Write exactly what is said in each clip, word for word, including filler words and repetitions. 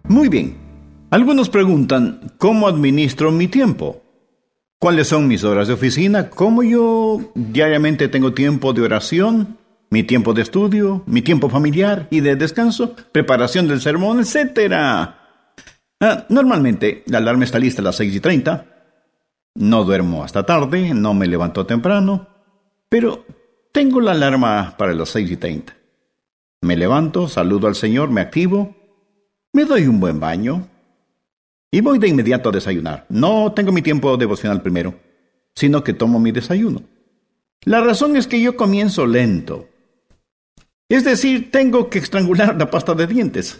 Muy bien. Algunos preguntan, ¿cómo administro mi tiempo? ¿Cuáles son mis horas de oficina? ¿Cómo yo diariamente tengo tiempo de oración, mi tiempo de estudio, mi tiempo familiar y de descanso, preparación del sermón, etcétera? Ah, normalmente la alarma está lista a las seis y treinta. No duermo hasta tarde, no me levanto temprano, pero tengo la alarma para las seis y treinta. Me levanto, saludo al Señor, me activo, me doy un buen baño y voy de inmediato a desayunar. No tengo mi tiempo devocional primero, sino que tomo mi desayuno. La razón es que yo comienzo lento. Es decir, tengo que estrangular la pasta de dientes.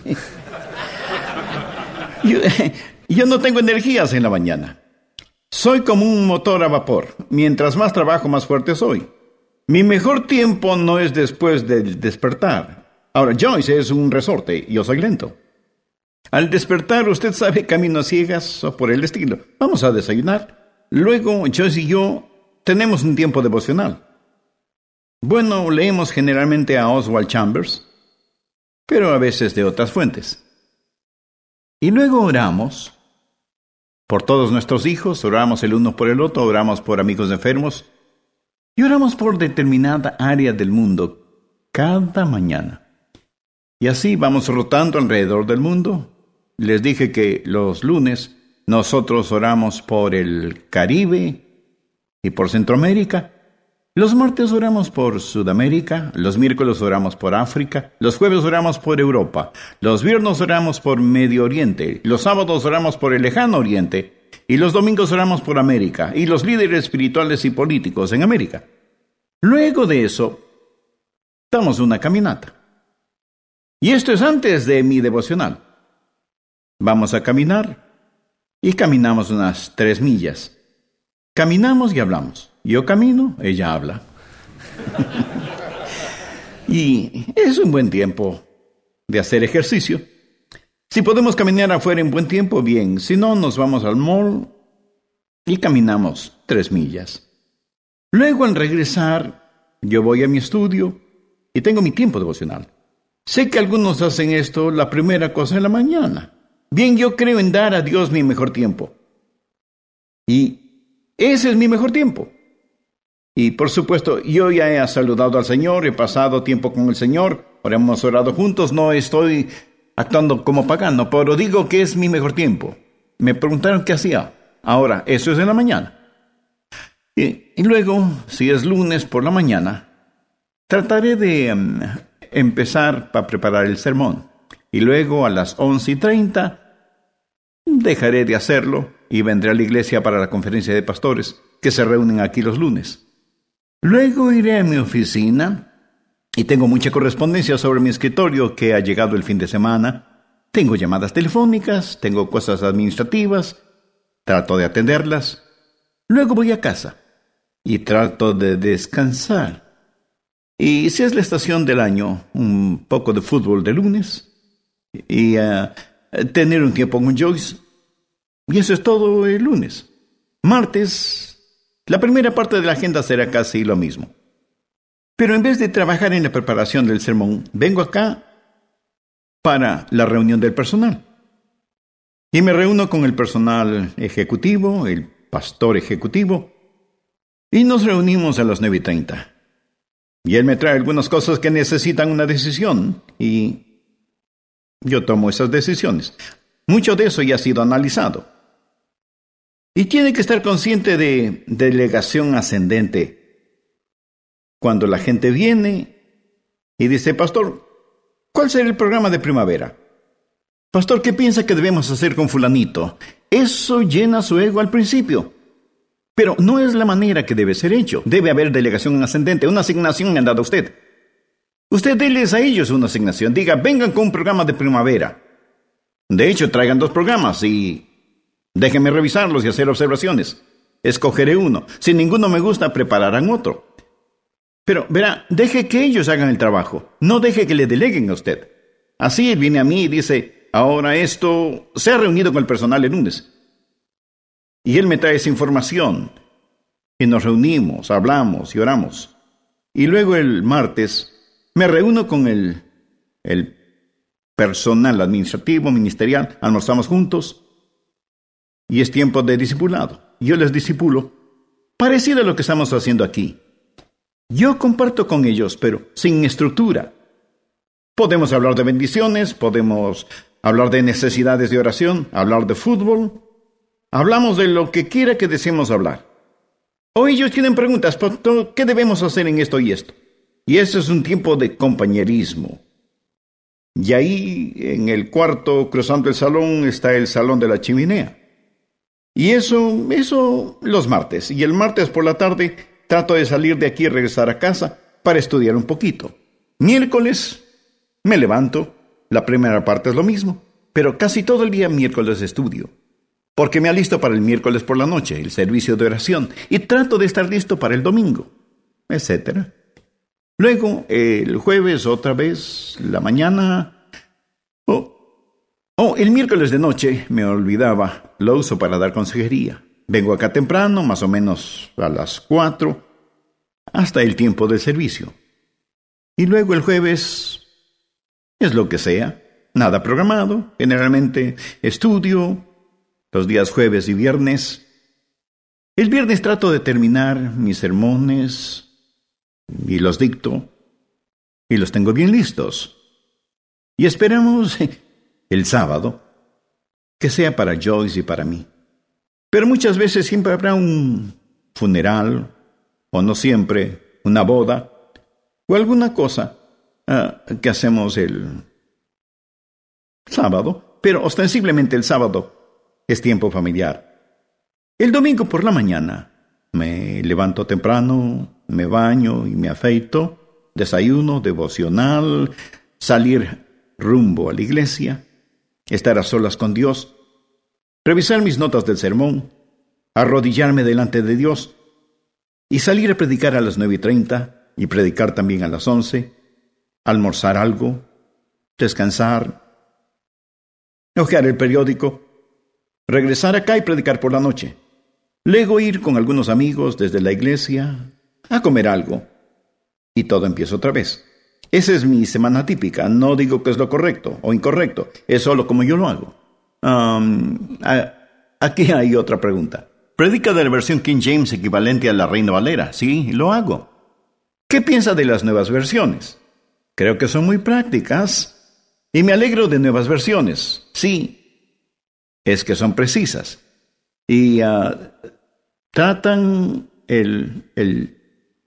yo, yo no tengo energías en la mañana. Soy como un motor a vapor. Mientras más trabajo, más fuerte soy. Mi mejor tiempo no es después del despertar. Ahora, Joyce es un resorte, yo soy lento. Al despertar, usted sabe, camino a ciegas o por el estilo. Vamos a desayunar. Luego, Joyce y yo tenemos un tiempo devocional. Bueno, leemos generalmente a Oswald Chambers, pero a veces de otras fuentes. Y luego oramos por todos nuestros hijos, oramos el uno por el otro, oramos por amigos enfermos y oramos por determinada área del mundo cada mañana. Y así vamos rotando alrededor del mundo. Les dije que los lunes nosotros oramos por el Caribe y por Centroamérica. Los martes oramos por Sudamérica, los miércoles oramos por África, los jueves oramos por Europa, los viernes oramos por Medio Oriente, los sábados oramos por el Lejano Oriente y los domingos oramos por América y los líderes espirituales y políticos en América. Luego de eso, damos una caminata. Y esto es antes de mi devocional. Vamos a caminar y caminamos unas tres millas. Caminamos y hablamos. Yo camino, ella habla. Y es un buen tiempo de hacer ejercicio. Si podemos caminar afuera en buen tiempo, bien. Si no, nos vamos al mall y caminamos tres millas. Luego, al regresar, yo voy a mi estudio y tengo mi tiempo devocional. Sé que algunos hacen esto la primera cosa de la mañana. Bien, yo creo en dar a Dios mi mejor tiempo. Y ese es mi mejor tiempo. Y por supuesto, yo ya he saludado al Señor, he pasado tiempo con el Señor, ahora hemos orado juntos, no estoy actuando como pagano, pero digo que es mi mejor tiempo. Me preguntaron qué hacía. Ahora, eso es en la mañana. Y, y luego, si es lunes por la mañana, trataré de um, empezar para preparar el sermón. Y luego a las once y treinta dejaré de hacerlo y vendré a la iglesia para la conferencia de pastores que se reúnen aquí los lunes. Luego iré a mi oficina y tengo mucha correspondencia sobre mi escritorio que ha llegado el fin de semana. Tengo llamadas telefónicas, tengo cosas administrativas, trato de atenderlas. Luego voy a casa y trato de descansar. Y si es la estación del año, un poco de fútbol de lunes y uh, tener un tiempo con Joyce. Y eso es todo el lunes. Martes, la primera parte de la agenda será casi lo mismo. Pero en vez de trabajar en la preparación del sermón, vengo acá para la reunión del personal. Y me reúno con el personal ejecutivo, el pastor ejecutivo, y nos reunimos a las nueve y treinta. Y él me trae algunas cosas que necesitan una decisión, y yo tomo esas decisiones. Mucho de eso ya ha sido analizado. Y tiene que estar consciente de delegación ascendente. Cuando la gente viene y dice, pastor, ¿cuál será el programa de primavera? Pastor, ¿qué piensa que debemos hacer con fulanito? Eso llena su ego al principio. Pero no es la manera que debe ser hecho. Debe haber delegación ascendente, una asignación me han dado a usted. Usted déles a ellos una asignación. Diga, vengan con un programa de primavera. De hecho, traigan dos programas y déjenme revisarlos y hacer observaciones. Escogeré uno. Si ninguno me gusta, prepararán otro. Pero, verá, deje que ellos hagan el trabajo. No deje que le deleguen a usted. Así él viene a mí y dice, ahora esto se ha reunido con el personal el lunes. Y él me trae esa información. Y nos reunimos, hablamos y oramos. Y luego el martes me reúno con el, el personal, administrativo, ministerial, almorzamos juntos y es tiempo de discipulado. Yo les discipulo, parecido a lo que estamos haciendo aquí. Yo comparto con ellos, pero sin estructura. Podemos hablar de bendiciones, podemos hablar de necesidades de oración, hablar de fútbol. Hablamos de lo que quiera que deseemos hablar. O ellos tienen preguntas, ¿qué debemos hacer en esto y esto? Y eso es un tiempo de compañerismo. Y ahí, en el cuarto, cruzando el salón, está el salón de la chimenea. Y eso, eso los martes. Y el martes por la tarde trato de salir de aquí y regresar a casa para estudiar un poquito. Miércoles me levanto, la primera parte es lo mismo, pero casi todo el día miércoles estudio. Porque me alisto para el miércoles por la noche, el servicio de oración, y trato de estar listo para el domingo, etcétera. Luego, el jueves, otra vez, la mañana. Oh, oh, el miércoles de noche, me olvidaba, lo uso para dar consejería. Vengo acá temprano, más o menos a las cuatro, hasta el tiempo del servicio. Y luego el jueves, es lo que sea, nada programado, generalmente estudio, los días jueves y viernes. El viernes trato de terminar mis sermones y los dicto y los tengo bien listos. Y esperamos el sábado que sea para Joyce y para mí. Pero muchas veces siempre habrá un funeral, o no siempre, una boda, o alguna cosa uh, que hacemos el sábado, pero ostensiblemente el sábado es tiempo familiar. El domingo por la mañana me levanto temprano, me baño y me afeito, desayuno, devocional, salir rumbo a la iglesia, estar a solas con Dios, revisar mis notas del sermón, arrodillarme delante de Dios y salir a predicar a las nueve y treinta y predicar también a las once, almorzar algo, descansar, hojear el periódico, regresar acá y predicar por la noche. Luego ir con algunos amigos desde la iglesia a comer algo. Y todo empieza otra vez. Esa es mi semana típica. No digo que es lo correcto o incorrecto. Es solo como yo lo hago. Um, a, aquí hay otra pregunta. ¿Predica de la versión King James equivalente a la Reina Valera? Sí, lo hago. ¿Qué piensa de las nuevas versiones? Creo que son muy prácticas. Y me alegro de nuevas versiones. Sí, es que son precisas. Y uh, tratan el, el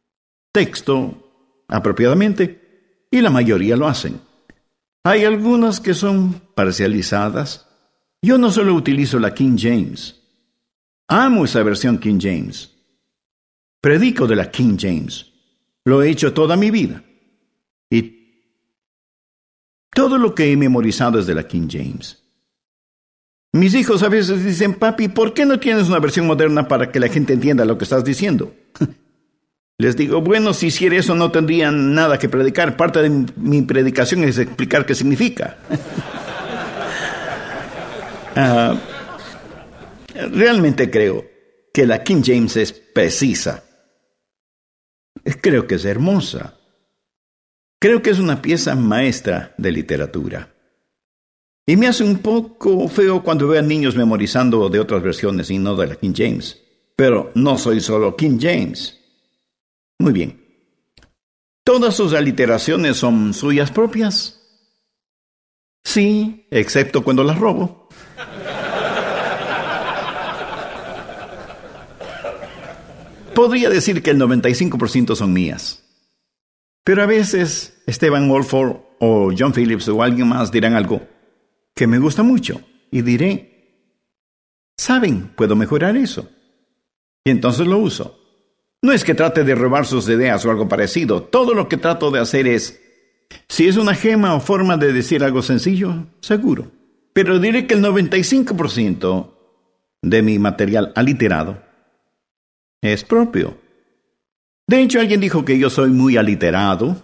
texto apropiadamente, y la mayoría lo hacen. Hay algunas que son parcializadas. Yo no solo utilizo la King James. Amo esa versión King James. Predico de la King James. Lo he hecho toda mi vida. Y todo lo que he memorizado es de la King James. Mis hijos a veces dicen, papi, ¿por qué no tienes una versión moderna para que la gente entienda lo que estás diciendo? Les digo, bueno, si hiciera eso no tendrían nada que predicar. Parte de mi predicación es explicar qué significa. uh, realmente creo que la King James es precisa. Creo que es hermosa. Creo que es una pieza maestra de literatura. Y me hace un poco feo cuando veo a niños memorizando de otras versiones y no de la King James. Pero no soy solo King James. Muy bien. ¿Todas sus aliteraciones son suyas propias? Sí, excepto cuando las robo. Podría decir que el noventa y cinco por ciento son mías. Pero a veces Stephen Wolford o John Phillips o alguien más dirán algo que me gusta mucho, y diré, ¿saben? Puedo mejorar eso. Y entonces lo uso. No es que trate de robar sus ideas o algo parecido. Todo lo que trato de hacer es, si es una gema o forma de decir algo sencillo, seguro. Pero diré que el noventa y cinco por ciento de mi material aliterado es propio. De hecho, alguien dijo que yo soy muy aliterado.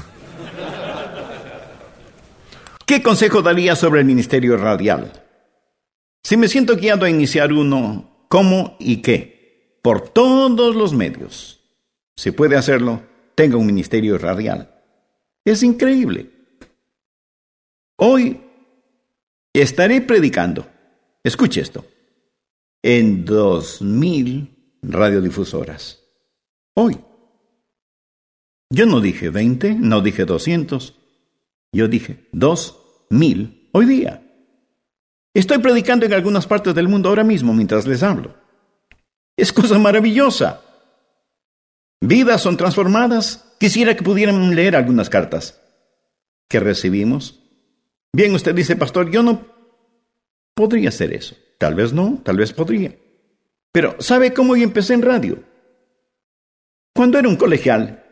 ¿Qué consejo daría sobre el ministerio radial? Si me siento guiado a iniciar uno, ¿cómo y qué? Por todos los medios. Si puede hacerlo, tenga un ministerio radial. Es increíble. Hoy estaré predicando, escuche esto, en dos mil radiodifusoras. Hoy. Yo no dije veinte, no dije doscientos, yo dije dos mil hoy día. Estoy predicando en algunas partes del mundo ahora mismo mientras les hablo. Es cosa maravillosa. Vidas son transformadas. Quisiera que pudieran leer algunas cartas que recibimos. Bien, usted dice, pastor, yo no podría hacer eso. Tal vez no, tal vez podría. Pero, ¿sabe cómo yo empecé en radio? Cuando era un colegial,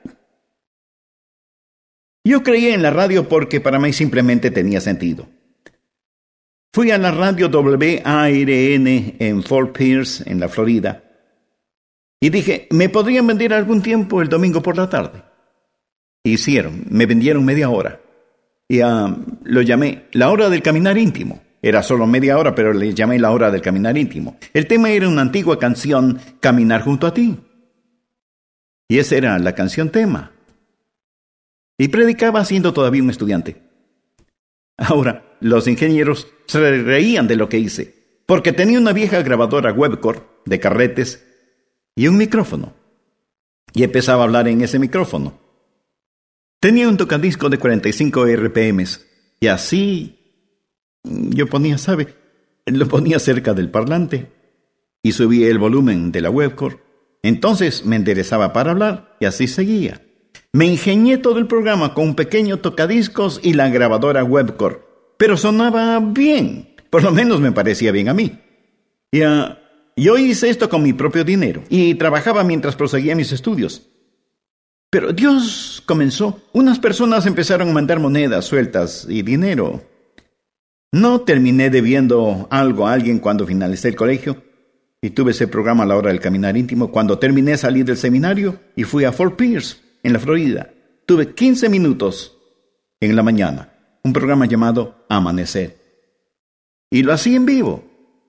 yo creía en la radio porque para mí simplemente tenía sentido. Fui a la radio W A R N en Fort Pierce, en la Florida, y dije, ¿me podrían vender algún tiempo el domingo por la tarde? Hicieron, me vendieron media hora. Y uh, lo llamé la hora del caminar íntimo. Era solo media hora, pero le llamé la hora del caminar íntimo. El tema era una antigua canción, Caminar junto a ti. Y esa era la canción tema. Y predicaba siendo todavía un estudiante. Ahora, los ingenieros se reían de lo que hice, porque tenía una vieja grabadora Webcore de carretes y un micrófono. Y empezaba a hablar en ese micrófono. Tenía un tocadisco de cuarenta y cinco R P M y así yo ponía, ¿sabe? Lo ponía cerca del parlante y subía el volumen de la Webcore. Entonces me enderezaba para hablar y así seguía. Me ingenié todo el programa con un pequeño tocadiscos y la grabadora Webcore, pero sonaba bien, por lo menos me parecía bien a mí. Y, uh, yo hice esto con mi propio dinero y trabajaba mientras proseguía mis estudios. Pero Dios comenzó. Unas personas empezaron a mandar monedas sueltas y dinero. No terminé debiendo algo a alguien cuando finalicé el colegio y tuve ese programa a la hora del caminar íntimo. Cuando terminé salí del seminario y fui a Fort Pierce, en la Florida. Tuve quince minutos en la mañana, un programa llamado Amanecer. Y lo hacía en vivo.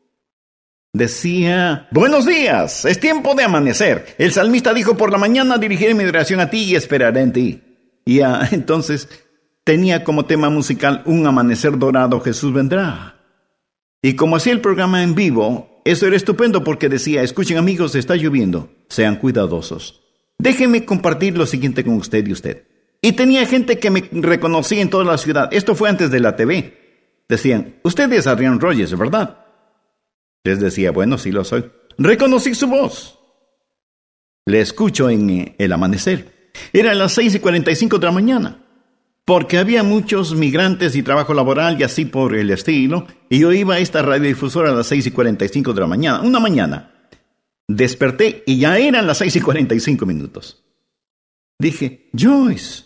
Decía, buenos días, es tiempo de amanecer. El salmista dijo, por la mañana dirigiré mi oración a ti y esperaré en ti. Y uh, entonces tenía como tema musical un amanecer dorado, Jesús vendrá. Y como hacía el programa en vivo, eso era estupendo porque decía, escuchen amigos, está lloviendo, sean cuidadosos. Déjenme compartir lo siguiente con usted y usted. Y tenía gente que me reconocía en toda la ciudad. Esto fue antes de la T V. Decían, usted es Adrián Rogers, ¿verdad? Les decía, bueno, sí lo soy. Reconocí su voz. Le escucho en el amanecer. Era a las seis y cuarenta y cinco de la mañana. Porque había muchos migrantes y trabajo laboral y así por el estilo. Y yo iba a esta radiodifusora a las seis y cuarenta y cinco de la mañana. Una mañana. Desperté y ya eran las seis y cuarenta y cinco minutos. Dije, Joyce,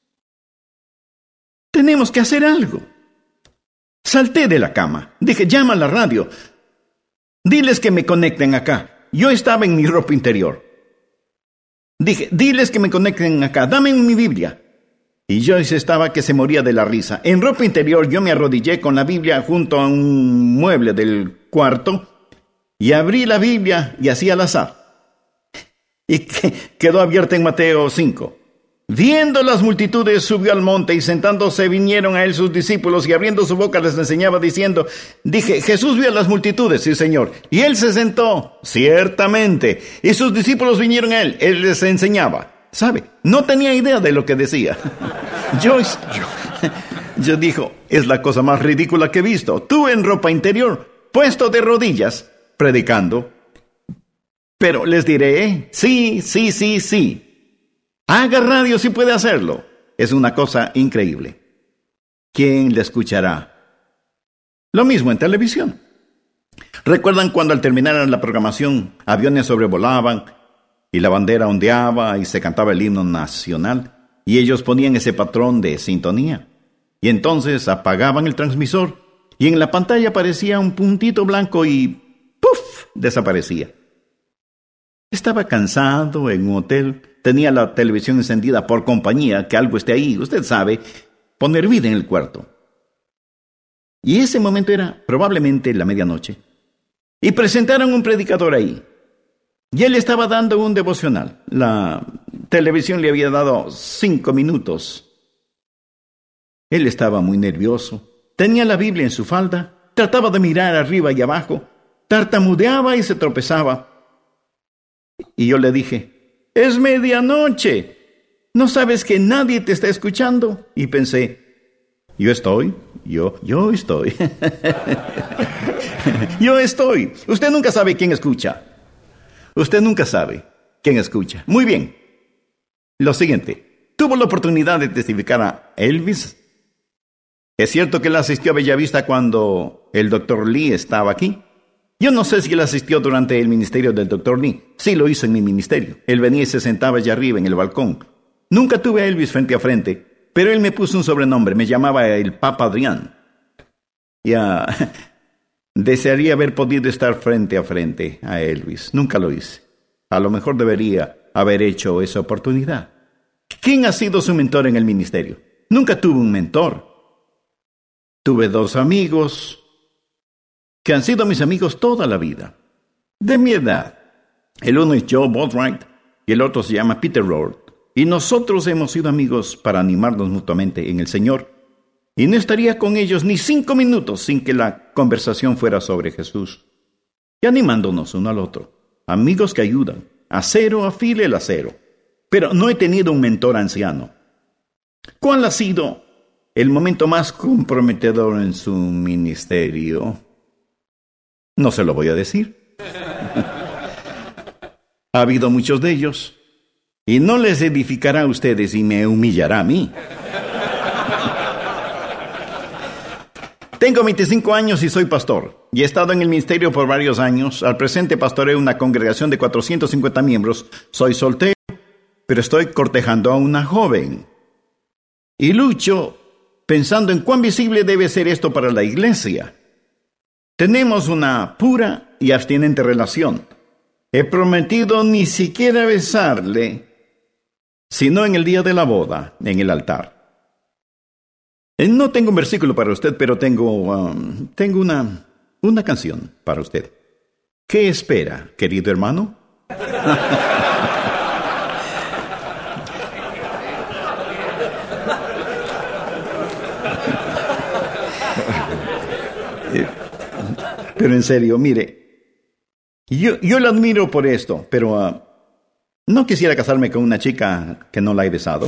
tenemos que hacer algo. Salté de la cama. Dije, llama a la radio. Diles que me conecten acá. Yo estaba en mi ropa interior. Dije, diles que me conecten acá. Dame mi Biblia. Y Joyce estaba que se moría de la risa. En ropa interior yo me arrodillé con la Biblia junto a un mueble del cuarto y abrí la Biblia y así al azar. Y que quedó abierta en Mateo cinco. Viendo las multitudes, subió al monte y sentándose vinieron a él sus discípulos y abriendo su boca les enseñaba diciendo, dije, Jesús vio a las multitudes, sí señor, y él se sentó, ciertamente, y sus discípulos vinieron a él, él les enseñaba. ¿Sabe? No tenía idea de lo que decía. Yo, yo, yo dijo, es la cosa más ridícula que he visto. Tú en ropa interior, puesto de rodillas, predicando. Pero les diré, sí, sí, sí, sí. Haga radio si puede hacerlo. Es una cosa increíble. ¿Quién le escuchará? Lo mismo en televisión. ¿Recuerdan cuando al terminar la programación aviones sobrevolaban y la bandera ondeaba y se cantaba el himno nacional y ellos ponían ese patrón de sintonía? Y entonces apagaban el transmisor y en la pantalla aparecía un puntito blanco y ¡puf! Desaparecía. Estaba cansado en un hotel, tenía la televisión encendida por compañía, que algo esté ahí, usted sabe, poner vida en el cuarto. Y ese momento era probablemente la medianoche. Y presentaron un predicador ahí. Y él estaba dando un devocional. La televisión le había dado cinco minutos. Él estaba muy nervioso. tenía la Biblia en su falda, trataba de mirar arriba y abajo, tartamudeaba y se tropezaba. Y yo le dije, es medianoche, ¿no sabes que nadie te está escuchando? Y pensé, yo estoy, yo, yo estoy. Yo estoy. Usted nunca sabe quién escucha. Usted nunca sabe quién escucha. Muy bien. Lo siguiente, tuvo la oportunidad de testificar a Elvis. ¿Es cierto que él asistió a Bellavista cuando el doctor Lee estaba aquí? Yo no sé si él asistió durante el ministerio del doctor Lee. Sí lo hizo en mi ministerio. Él venía y se sentaba allá arriba en el balcón. Nunca tuve a Elvis frente a frente, pero él me puso un sobrenombre. Me llamaba el Papa Adrián. Ya, desearía haber podido estar frente a frente a Elvis. Nunca lo hice. A lo mejor debería haber hecho esa oportunidad. ¿Quién ha sido su mentor en el ministerio? Nunca tuve un mentor. Tuve dos amigos que han sido mis amigos toda la vida, de mi edad. El uno es Joe Boatwright y el otro se llama Peter Lord. Y nosotros hemos sido amigos para animarnos mutuamente en el Señor. Y no estaría con ellos ni cinco minutos sin que la conversación fuera sobre Jesús. Y animándonos uno al otro. Amigos que ayudan. Acero afile el acero. Pero no he tenido un mentor anciano. ¿Cuál ha sido el momento más comprometedor en su ministerio? No se lo voy a decir. Ha habido muchos de ellos. Y no les edificará a ustedes y me humillará a mí. Tengo veinticinco años y soy pastor. Y he estado en el ministerio por varios años. Al presente pastoreo una congregación de cuatrocientos cincuenta miembros. Soy soltero, pero estoy cortejando a una joven. Y lucho pensando en cuán visible debe ser esto para la iglesia. Tenemos una pura y abstinente relación. He prometido ni siquiera besarle, sino en el día de la boda, en el altar. No tengo un versículo para usted, pero tengo, um, tengo una, una canción para usted. ¿Qué espera, querido hermano? Pero en serio, mire, yo, yo lo admiro por esto, pero uh, no quisiera casarme con una chica que no la he besado.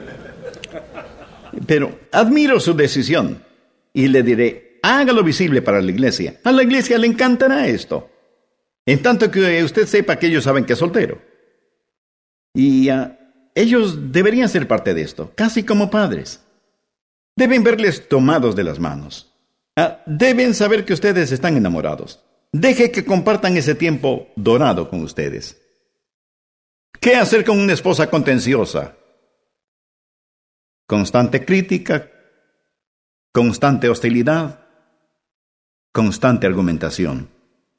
Pero admiro su decisión y le diré, hágalo visible para la iglesia. A la iglesia le encantará esto. En tanto que usted sepa que ellos saben que es soltero. Y uh, ellos deberían ser parte de esto, casi como padres. Deben verles tomados de las manos. Uh, deben saber que ustedes están enamorados. Deje que compartan ese tiempo dorado con ustedes. ¿Qué hacer con una esposa contenciosa? Constante crítica, constante hostilidad, constante argumentación.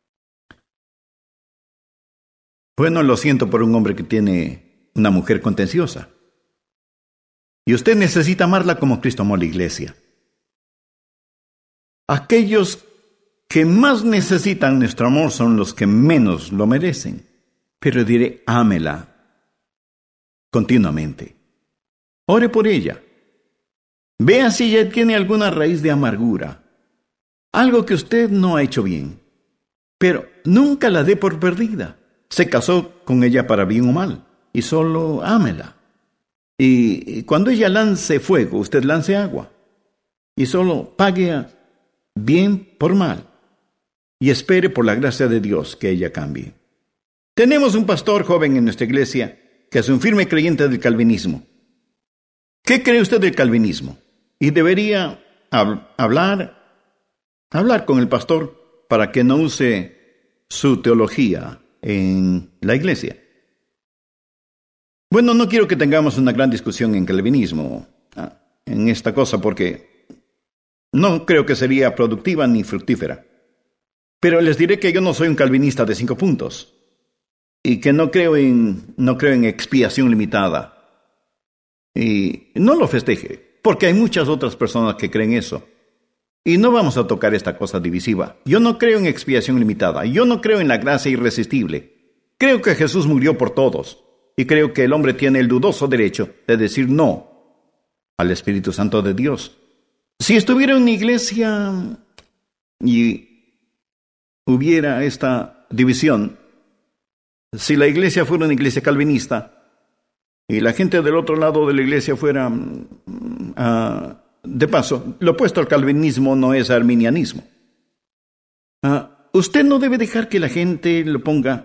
Bueno, lo siento por un hombre que tiene una mujer contenciosa. Y usted necesita amarla como Cristo amó a la iglesia. Aquellos que más necesitan nuestro amor son los que menos lo merecen. Pero diré, ámela continuamente. Ore por ella. Vea si ella tiene alguna raíz de amargura. Algo que usted no ha hecho bien. Pero nunca la dé por perdida. Se casó con ella para bien o mal. Y solo ámela. Y cuando ella lance fuego, usted lance agua. Y solo pague bien por mal. Y espere por la gracia de Dios que ella cambie. Tenemos un pastor joven en nuestra iglesia que es un firme creyente del calvinismo. ¿Qué cree usted del calvinismo? Y debería hab- hablar, hablar con el pastor para que no use su teología en la iglesia. Bueno, no quiero que tengamos una gran discusión en calvinismo, en esta cosa, porque no creo que sería productiva ni fructífera. Pero les diré que yo no soy un calvinista de cinco puntos. Y que no creo en, no creo en expiación limitada. Y no lo festeje, porque hay muchas otras personas que creen eso. Y no vamos a tocar esta cosa divisiva. Yo no creo en expiación limitada. Yo no creo en la gracia irresistible. Creo que Jesús murió por todos. Y creo que el hombre tiene el dudoso derecho de decir no al Espíritu Santo de Dios. Si estuviera en una iglesia y hubiera esta división, si la iglesia fuera una iglesia calvinista y la gente del otro lado de la iglesia fuera, uh, de paso, lo opuesto al calvinismo no es arminianismo. Uh, usted no debe dejar que la gente lo ponga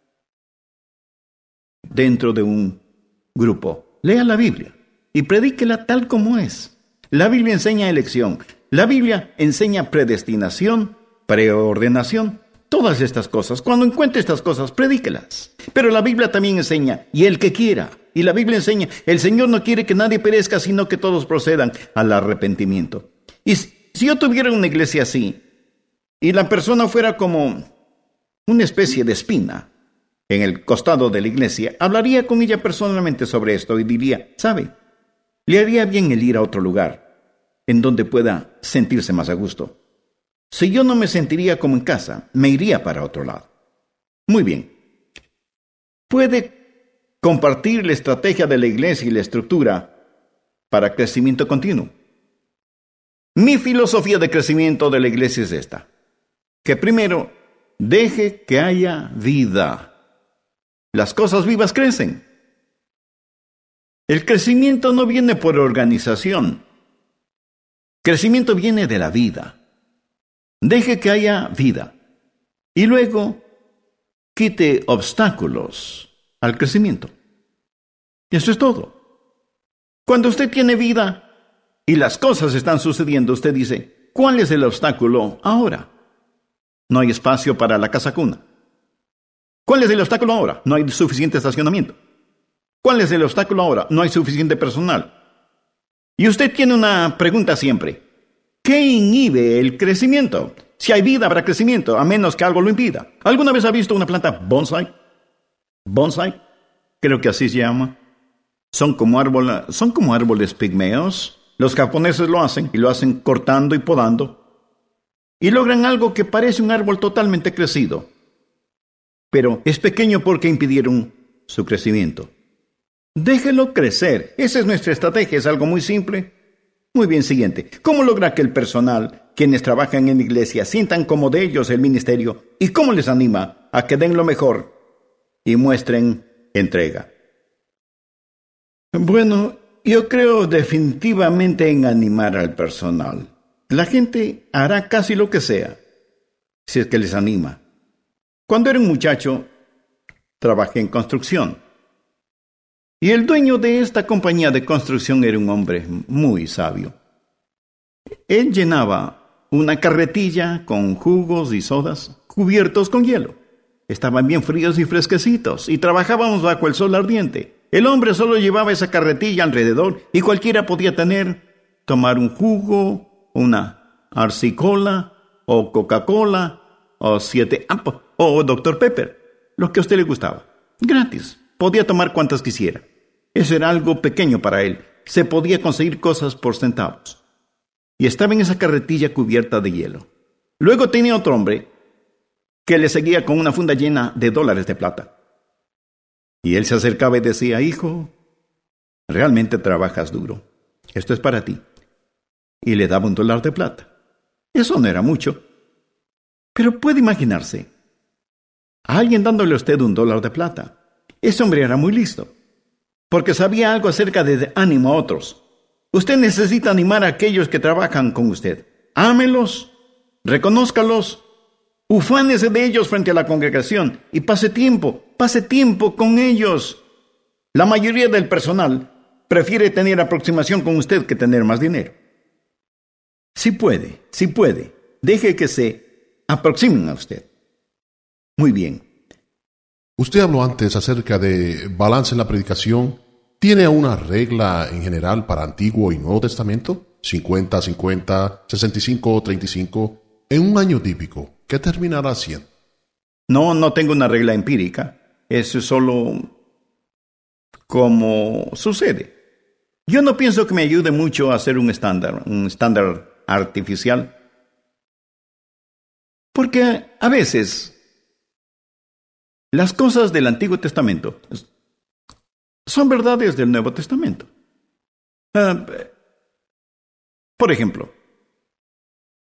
dentro de un grupo. Lea la Biblia y predíquela tal como es. La Biblia enseña elección. La Biblia enseña predestinación, preordenación, todas estas cosas. Cuando encuentre estas cosas, predíquelas. Pero la Biblia también enseña, y el que quiera. Y la Biblia enseña, el Señor no quiere que nadie perezca, sino que todos procedan al arrepentimiento. Y si yo tuviera una iglesia así, y la persona fuera como una especie de espina en el costado de la iglesia, hablaría con ella personalmente sobre esto y diría, ¿sabe? Le haría bien el ir a otro lugar en donde pueda sentirse más a gusto. Si yo no me sentiría como en casa, me iría para otro lado. Muy bien. Puede compartir la estrategia de la iglesia y la estructura para crecimiento continuo. Mi filosofía de crecimiento de la iglesia es esta: que primero, deje que haya vida. Las cosas vivas crecen. El crecimiento no viene por organización. Crecimiento viene de la vida. Deje que haya vida. Y luego, quite obstáculos al crecimiento. Y eso es todo. Cuando usted tiene vida y las cosas están sucediendo, usted dice, ¿cuál es el obstáculo ahora? No hay espacio para la casa cuna. ¿Cuál es el obstáculo ahora? No hay suficiente estacionamiento. ¿Cuál es el obstáculo ahora? No hay suficiente personal. Y usted tiene una pregunta siempre. ¿Qué inhibe el crecimiento? Si hay vida, habrá crecimiento, a menos que algo lo impida. ¿Alguna vez ha visto una planta bonsai? ¿Bonsai? Creo que así se llama. Son como árboles, son como árboles pigmeos. Los japoneses lo hacen, y lo hacen cortando y podando. Y logran algo que parece un árbol totalmente crecido. Pero es pequeño porque impidieron su crecimiento. Déjelo crecer. Esa es nuestra estrategia. Es algo muy simple. Muy bien, siguiente. ¿Cómo logra que el personal, quienes trabajan en la iglesia, sientan como de ellos el ministerio? ¿Y cómo les anima a que den lo mejor y muestren entrega? Bueno, yo creo definitivamente en animar al personal. La gente hará casi lo que sea, si es que les anima. Cuando era un muchacho, trabajé en construcción. Y el dueño de esta compañía de construcción era un hombre muy sabio. Él llenaba una carretilla con jugos y sodas cubiertos con hielo. Estaban bien fríos y fresquecitos, y trabajábamos bajo el sol ardiente. El hombre solo llevaba esa carretilla alrededor, y cualquiera podía tener, tomar un jugo, una arsicola, o Coca-Cola, o siete Up, o doctor Pepper, lo que a usted le gustaba. Gratis. Podía tomar cuantas quisiera. Eso era algo pequeño para él. Se podía conseguir cosas por centavos. Y estaba en esa carretilla cubierta de hielo. Luego tenía otro hombre que le seguía con una funda llena de dólares de plata. Y él se acercaba y decía, hijo, realmente trabajas duro. Esto es para ti. Y le daba un dólar de plata. Eso no era mucho. Pero puede imaginarse a alguien dándole a usted un dólar de plata. Ese hombre era muy listo, porque sabía algo acerca de ánimo a otros. Usted necesita animar a aquellos que trabajan con usted. Ámelos, reconózcalos, ufánese de ellos frente a la congregación y pase tiempo, pase tiempo con ellos. La mayoría del personal prefiere tener aproximación con usted que tener más dinero. Si puede, si puede, deje que se aproximen a usted. Muy bien. Usted habló antes acerca de balance en la predicación. ¿Tiene una regla en general para Antiguo y Nuevo Testamento? cincuenta, cincuenta, sesenta y cinco, treinta y cinco. En un año típico, ¿qué terminará haciendo? No, no tengo una regla empírica. Eso es solo como sucede. Yo no pienso que me ayude mucho a hacer un estándar, un estándar artificial. Porque a veces las cosas del Antiguo Testamento son verdades del Nuevo Testamento. Uh, por ejemplo,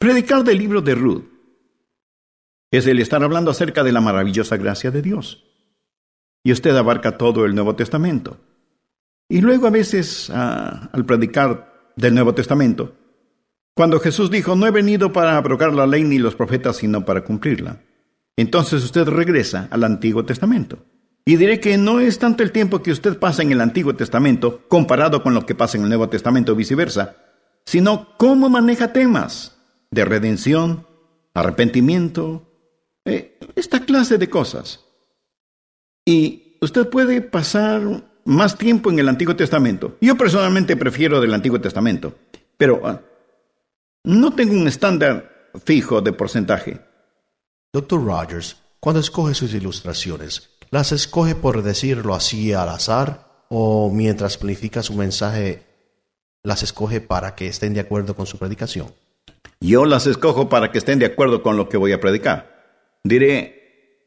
Predicar del libro de Ruth es el estar hablando acerca de la maravillosa gracia de Dios. Y usted abarca todo el Nuevo Testamento. Y luego a veces, uh, al predicar del Nuevo Testamento, cuando Jesús dijo, no he venido para abrogar la ley ni los profetas, sino para cumplirla, entonces usted regresa al Antiguo Testamento. Y diré que no es tanto el tiempo que usted pasa en el Antiguo Testamento comparado con lo que pasa en el Nuevo Testamento o viceversa, sino cómo maneja temas de redención, arrepentimiento, eh, esta clase de cosas. Y usted puede pasar más tiempo en el Antiguo Testamento. Yo personalmente prefiero del Antiguo Testamento, pero uh, no tengo un estándar fijo de porcentaje. doctor Rogers, cuando escoge sus ilustraciones, ¿las escoge por decirlo así al azar o mientras planifica su mensaje, las escoge para que estén de acuerdo con su predicación? Yo las escojo para que estén de acuerdo con lo que voy a predicar. Diré,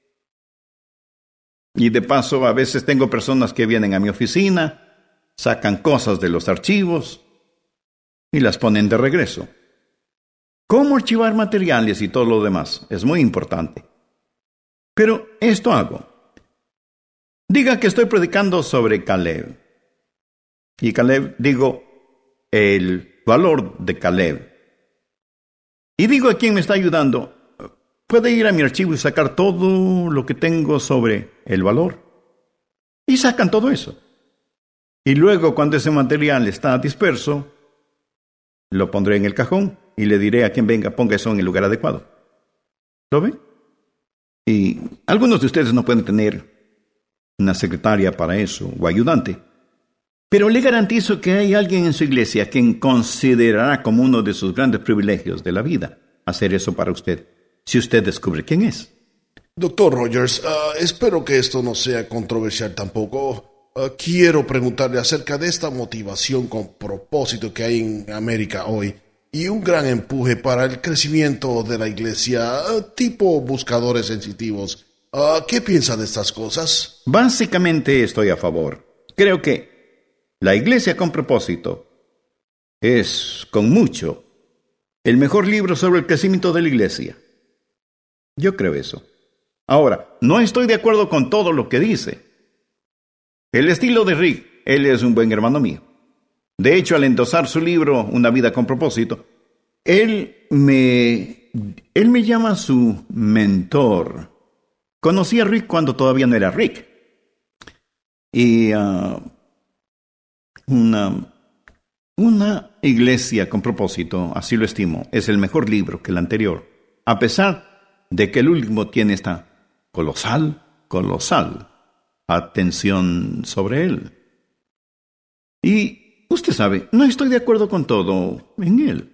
y de paso a veces tengo personas que vienen a mi oficina, sacan cosas de los archivos y las ponen de regreso. Cómo archivar materiales y todo lo demás es muy importante. Pero esto hago. Diga que estoy predicando sobre Caleb. Y Caleb, digo, el valor de Caleb. Y digo a quien me está ayudando, puede ir a mi archivo y sacar todo lo que tengo sobre el valor. Y sacan todo eso. Y luego, cuando ese material está disperso, lo pondré en el cajón y le diré a quien venga, ponga eso en el lugar adecuado. ¿Lo ven? Y algunos de ustedes no pueden tener una secretaria para eso o ayudante, pero le garantizo que hay alguien en su iglesia quien considerará como uno de sus grandes privilegios de la vida hacer eso para usted, si usted descubre quién es. doctor Rogers, uh, espero que esto no sea controversial tampoco. Uh, quiero preguntarle acerca de esta motivación con propósito que hay en América hoy y un gran empuje para el crecimiento de la iglesia, uh, tipo buscadores sensitivos. Uh, ¿Qué piensa de estas cosas? Básicamente estoy a favor. Creo que la iglesia con propósito es, con mucho, el mejor libro sobre el crecimiento de la iglesia. Yo creo eso. Ahora, no estoy de acuerdo con todo lo que dice. El estilo de Rick, él es un buen hermano mío. De hecho, al endosar su libro, Una vida con propósito, él me, él me llama su mentor. Conocí a Rick cuando todavía no era Rick. Y uh, una, una iglesia con propósito, así lo estimo, es el mejor libro que el anterior, a pesar de que el último tiene esta colosal, colosal atención sobre él. Y usted sabe, no estoy de acuerdo con todo en él.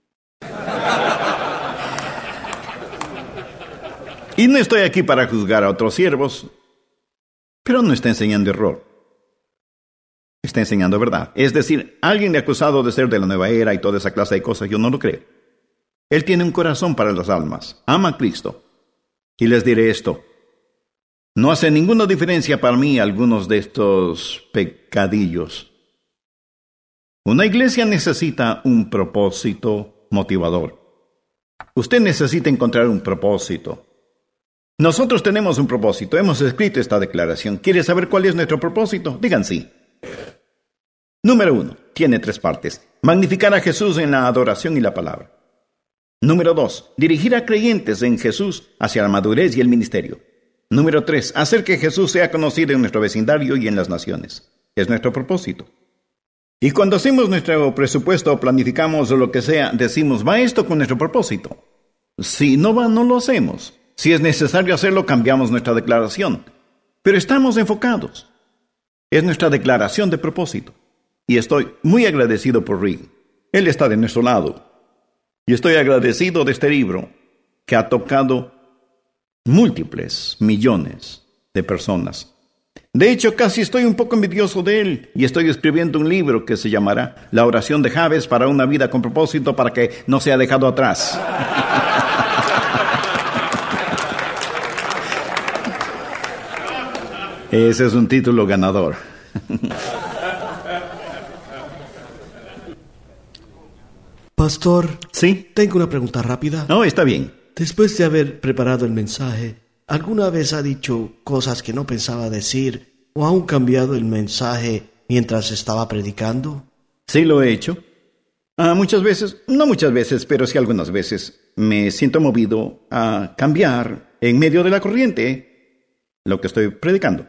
Y no estoy aquí para juzgar a otros siervos, pero no está enseñando error. Está enseñando verdad. Es decir, alguien le ha acusado de ser de la nueva era y toda esa clase de cosas, yo no lo creo. Él tiene un corazón para las almas, ama a Cristo. Y les diré esto, no hace ninguna diferencia para mí algunos de estos pecadillos. Una iglesia necesita un propósito motivador. Usted necesita encontrar un propósito. Nosotros tenemos un propósito, hemos escrito esta declaración. ¿Quiere saber cuál es nuestro propósito? Digan sí. Número uno, tiene tres partes. Magnificar a Jesús en la adoración y la palabra. Número dos, dirigir a creyentes en Jesús hacia la madurez y el ministerio. Número tres, hacer que Jesús sea conocido en nuestro vecindario y en las naciones. Es nuestro propósito. Y cuando hacemos nuestro presupuesto o planificamos o lo que sea, decimos, ¿va esto con nuestro propósito? Si no va, no lo hacemos. Si es necesario hacerlo, cambiamos nuestra declaración. Pero estamos enfocados. Es nuestra declaración de propósito. Y estoy muy agradecido por Rick. Él está de nuestro lado. Y estoy agradecido de este libro que ha tocado múltiples millones de personas. De hecho, casi estoy un poco envidioso de él y estoy escribiendo un libro que se llamará La oración de Jabes para una vida con propósito para que no sea dejado atrás. Ese es un título ganador. Pastor, ¿Sí? tengo una pregunta rápida. No, está bien. Después de haber preparado el mensaje, ¿alguna vez ha dicho cosas que no pensaba decir o aún cambiado el mensaje mientras estaba predicando? Sí, lo he hecho. Ah, muchas veces, no muchas veces, pero sí algunas veces, me siento movido a cambiar en medio de la corriente lo que estoy predicando.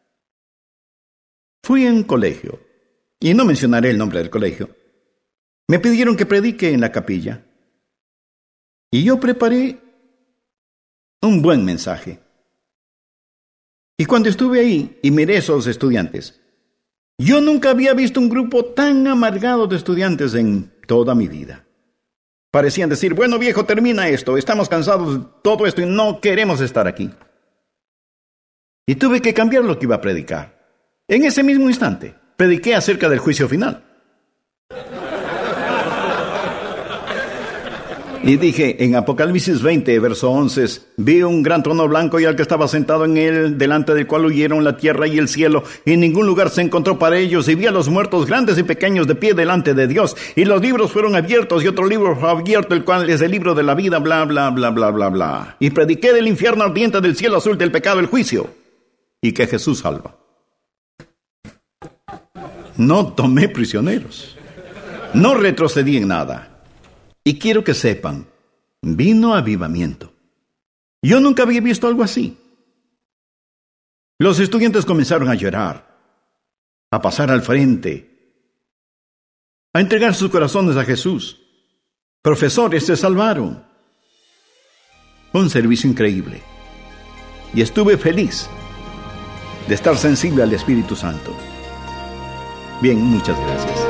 Fui a un colegio, y no mencionaré el nombre del colegio. Me pidieron que predique en la capilla. Y yo preparé un buen mensaje. Y cuando estuve ahí y miré a esos estudiantes, yo nunca había visto un grupo tan amargado de estudiantes en toda mi vida. Parecían decir, bueno viejo, termina esto, estamos cansados de todo esto y no queremos estar aquí. Y tuve que cambiar lo que iba a predicar. En ese mismo instante, prediqué acerca del juicio final. Y dije, en Apocalipsis veinte, verso once, vi un gran trono blanco y al que estaba sentado en él, delante del cual huyeron la tierra y el cielo, y ningún lugar se encontró para ellos, y vi a los muertos grandes y pequeños de pie delante de Dios, y los libros fueron abiertos, y otro libro fue abierto, el cual es el libro de la vida, bla, bla, bla, bla, bla, bla. Y prediqué del infierno ardiente, del cielo azul, del pecado, el juicio, y que Jesús salva. No tomé prisioneros, no retrocedí en nada. Y quiero que sepan, vino avivamiento. Yo nunca había visto algo así. Los estudiantes comenzaron a llorar, a pasar al frente, a entregar sus corazones a Jesús. Profesores se salvaron. Fue un servicio increíble. Y estuve feliz de estar sensible al Espíritu Santo. Bien, muchas gracias.